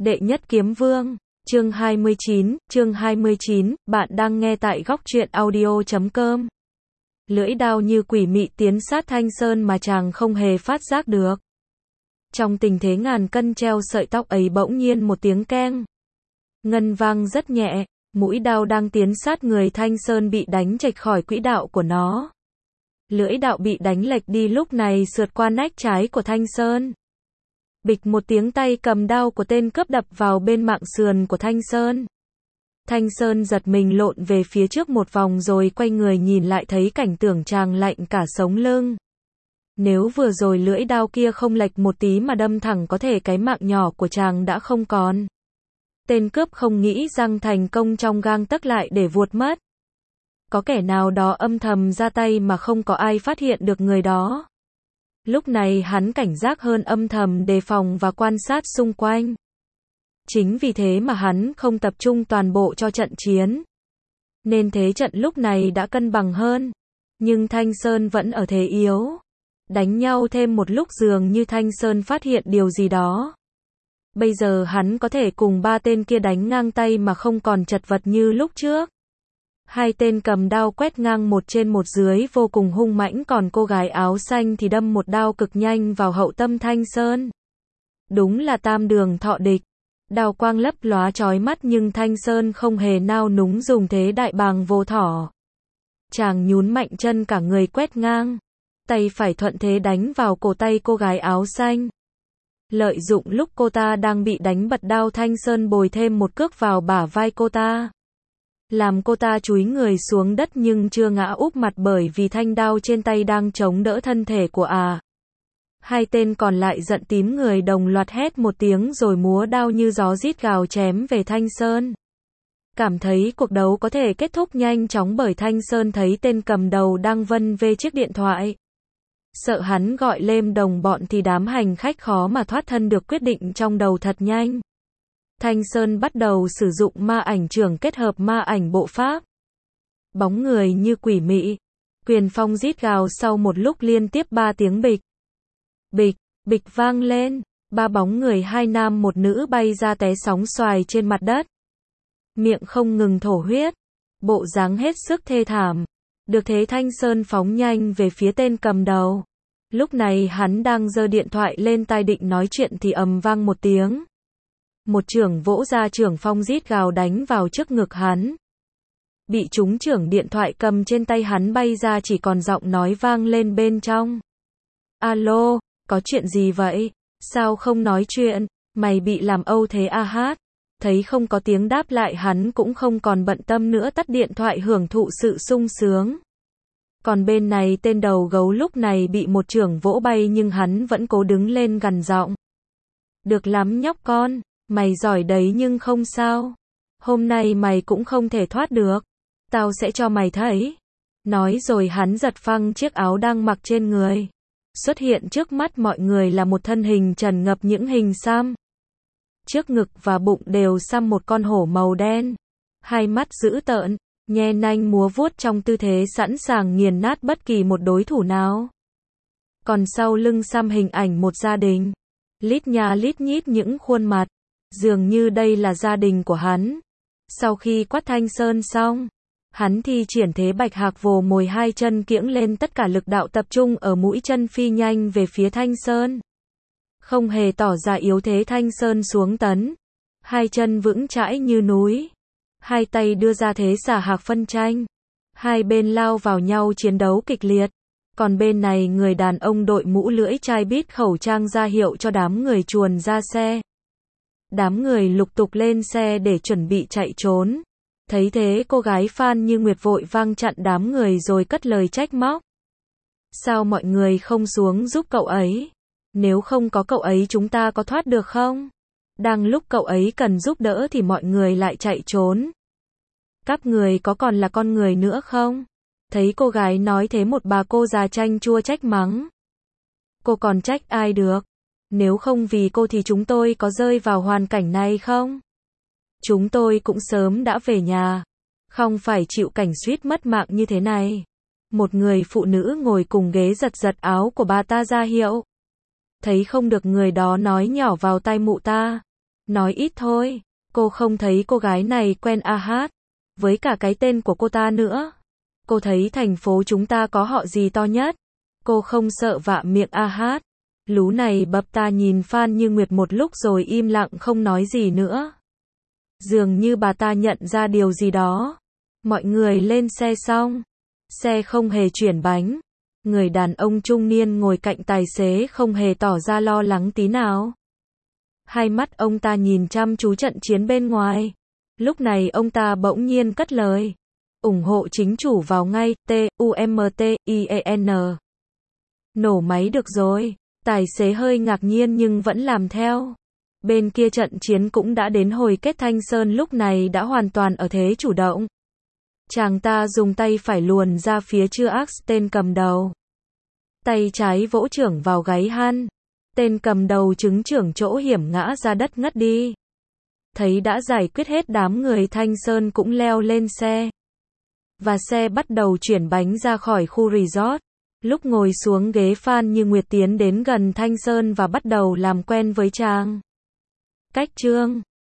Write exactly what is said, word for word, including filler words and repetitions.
Đệ nhất kiếm vương, chương hai mươi chín, chương hai mươi chín, bạn đang nghe tại góc truyện audio chấm com. Lưỡi đao như quỷ mị tiến sát Thanh Sơn mà chàng không hề phát giác được. Trong tình thế ngàn cân treo sợi tóc ấy bỗng nhiên một tiếng keng. Ngân vang rất nhẹ, mũi đao đang tiến sát người Thanh Sơn bị đánh chệch khỏi quỹ đạo của nó. Lưỡi đạo bị đánh lệch đi lúc này sượt qua nách trái của Thanh Sơn. Bịch một tiếng, tay cầm đao của tên cướp đập vào bên mạng sườn của Thanh Sơn. Thanh Sơn giật mình lộn về phía trước một vòng rồi quay người nhìn lại thấy cảnh tượng chàng lạnh cả sống lưng. Nếu vừa rồi lưỡi đao kia không lệch một tí mà đâm thẳng có thể cái mạng nhỏ của chàng đã không còn. Tên cướp không nghĩ rằng thành công trong gang tấc lại để vuột mất. Có kẻ nào đó âm thầm ra tay mà không có ai phát hiện được người đó. Lúc này hắn cảnh giác hơn, âm thầm đề phòng và quan sát xung quanh. Chính vì thế mà hắn không tập trung toàn bộ cho trận chiến. Nên thế trận lúc này đã cân bằng hơn. Nhưng Thanh Sơn vẫn ở thế yếu. Đánh nhau thêm một lúc dường như Thanh Sơn phát hiện điều gì đó. Bây giờ hắn có thể cùng ba tên kia đánh ngang tay mà không còn chật vật như lúc trước. Hai tên cầm đao quét ngang một trên một dưới vô cùng hung mãnh, còn cô gái áo xanh thì đâm một đao cực nhanh vào hậu tâm Thanh Sơn. Đúng là tam đường thọ địch. Đao quang lấp lóa chói mắt nhưng Thanh Sơn không hề nao núng dùng thế đại bàng vô thỏ. Chàng nhún mạnh chân cả người quét ngang. Tay phải thuận thế đánh vào cổ tay cô gái áo xanh. Lợi dụng lúc cô ta đang bị đánh bật đao, Thanh Sơn bồi thêm một cước vào bả vai cô ta. Làm cô ta chúi người xuống đất nhưng chưa ngã úp mặt bởi vì thanh đao trên tay đang chống đỡ thân thể của à. Hai tên còn lại giận tím người đồng loạt hét một tiếng rồi múa đao như gió rít gào chém về Thanh Sơn. Cảm thấy cuộc đấu có thể kết thúc nhanh chóng bởi Thanh Sơn thấy tên cầm đầu đang vân vê chiếc điện thoại. Sợ hắn gọi lên đồng bọn thì đám hành khách khó mà thoát thân được, quyết định trong đầu thật nhanh. Thanh Sơn bắt đầu sử dụng ma ảnh trưởng kết hợp ma ảnh bộ pháp. Bóng người như quỷ mị. Quyền phong rít gào, sau một lúc liên tiếp ba tiếng bịch. Bịch, bịch vang lên. Ba bóng người hai nam một nữ bay ra té sóng xoài trên mặt đất. Miệng không ngừng thổ huyết. Bộ dáng hết sức thê thảm. Được thế Thanh Sơn phóng nhanh về phía tên cầm đầu. Lúc này hắn đang giơ điện thoại lên tai định nói chuyện thì ầm vang một tiếng. Một chưởng vỗ ra, chưởng phong rít gào đánh vào trước ngực hắn. Bị trúng chưởng, điện thoại cầm trên tay hắn bay ra, chỉ còn giọng nói vang lên bên trong. Alo, có chuyện gì vậy? Sao không nói chuyện? Mày bị làm âu thế à hát? Thấy không có tiếng đáp lại, hắn cũng không còn bận tâm nữa, tắt điện thoại hưởng thụ sự sung sướng. Còn bên này tên đầu gấu lúc này bị một chưởng vỗ bay nhưng hắn vẫn cố đứng lên gằn giọng. Được lắm nhóc con, mày giỏi đấy nhưng không sao. Hôm nay mày cũng không thể thoát được. Tao sẽ cho mày thấy. Nói rồi hắn giật phăng chiếc áo đang mặc trên người. Xuất hiện trước mắt mọi người là một thân hình trần ngập những hình xăm. Trước ngực và bụng đều xăm một con hổ màu đen. Hai mắt dữ tợn, nhe nanh múa vuốt trong tư thế sẵn sàng nghiền nát bất kỳ một đối thủ nào. Còn sau lưng xăm hình ảnh một gia đình. Lít nhà lít nhít những khuôn mặt. Dường như đây là gia đình của hắn. Sau khi quát Thanh Sơn xong, hắn thi triển thế bạch hạc vồ mồi, hai chân kiễng lên, tất cả lực đạo tập trung ở mũi chân phi nhanh về phía Thanh Sơn. Không hề tỏ ra yếu thế, Thanh Sơn xuống tấn. Hai chân vững chãi như núi. Hai tay đưa ra thế xả hạc phân tranh. Hai bên lao vào nhau chiến đấu kịch liệt. Còn bên này người đàn ông đội mũ lưỡi chai bít khẩu trang ra hiệu cho đám người chuồn ra xe. Đám người lục tục lên xe để chuẩn bị chạy trốn. Thấy thế cô gái Phan Như Nguyệt vội vang chặn đám người rồi cất lời trách móc. Sao mọi người không xuống giúp cậu ấy? Nếu không có cậu ấy chúng ta có thoát được không? Đang lúc cậu ấy cần giúp đỡ thì mọi người lại chạy trốn. Các người có còn là con người nữa không? Thấy cô gái nói thế, một bà cô già chanh chua trách mắng. Cô còn trách ai được? Nếu không vì cô thì chúng tôi có rơi vào hoàn cảnh này không? Chúng tôi cũng sớm đã về nhà. Không phải chịu cảnh suýt mất mạng như thế này. Một người phụ nữ ngồi cùng ghế giật giật áo của bà ta ra hiệu. Thấy không được người đó nói nhỏ vào tai mụ ta. Nói ít thôi, cô không thấy cô gái này quen a hát, với cả cái tên của cô ta nữa. Cô thấy thành phố chúng ta có họ gì to nhất? Cô không sợ vạ miệng a hát. Lú này bập ta nhìn Phan Như Nguyệt một lúc rồi im lặng không nói gì nữa. Dường như bà ta nhận ra điều gì đó. Mọi người lên xe xong. Xe không hề chuyển bánh. Người đàn ông trung niên ngồi cạnh tài xế không hề tỏ ra lo lắng tí nào. Hai mắt ông ta nhìn chăm chú trận chiến bên ngoài. Lúc này ông ta bỗng nhiên cất lời. Ủng hộ chính chủ vào ngay, T U M T I E N. Nổ máy được rồi. Tài xế hơi ngạc nhiên nhưng vẫn làm theo. Bên kia trận chiến cũng đã đến hồi kết, Thanh Sơn lúc này đã hoàn toàn ở thế chủ động. Chàng ta dùng tay phải luồn ra phía Chư Ác tên cầm đầu. Tay trái vỗ chưởng vào gáy hắn. Tên cầm đầu chứng chưởng chỗ hiểm ngã ra đất ngất đi. Thấy đã giải quyết hết đám người, Thanh Sơn cũng leo lên xe. Và xe bắt đầu chuyển bánh ra khỏi khu resort. Lúc ngồi xuống ghế, Phan Như Nguyệt tiến đến gần Thanh Sơn và bắt đầu làm quen với chàng. Cách Trương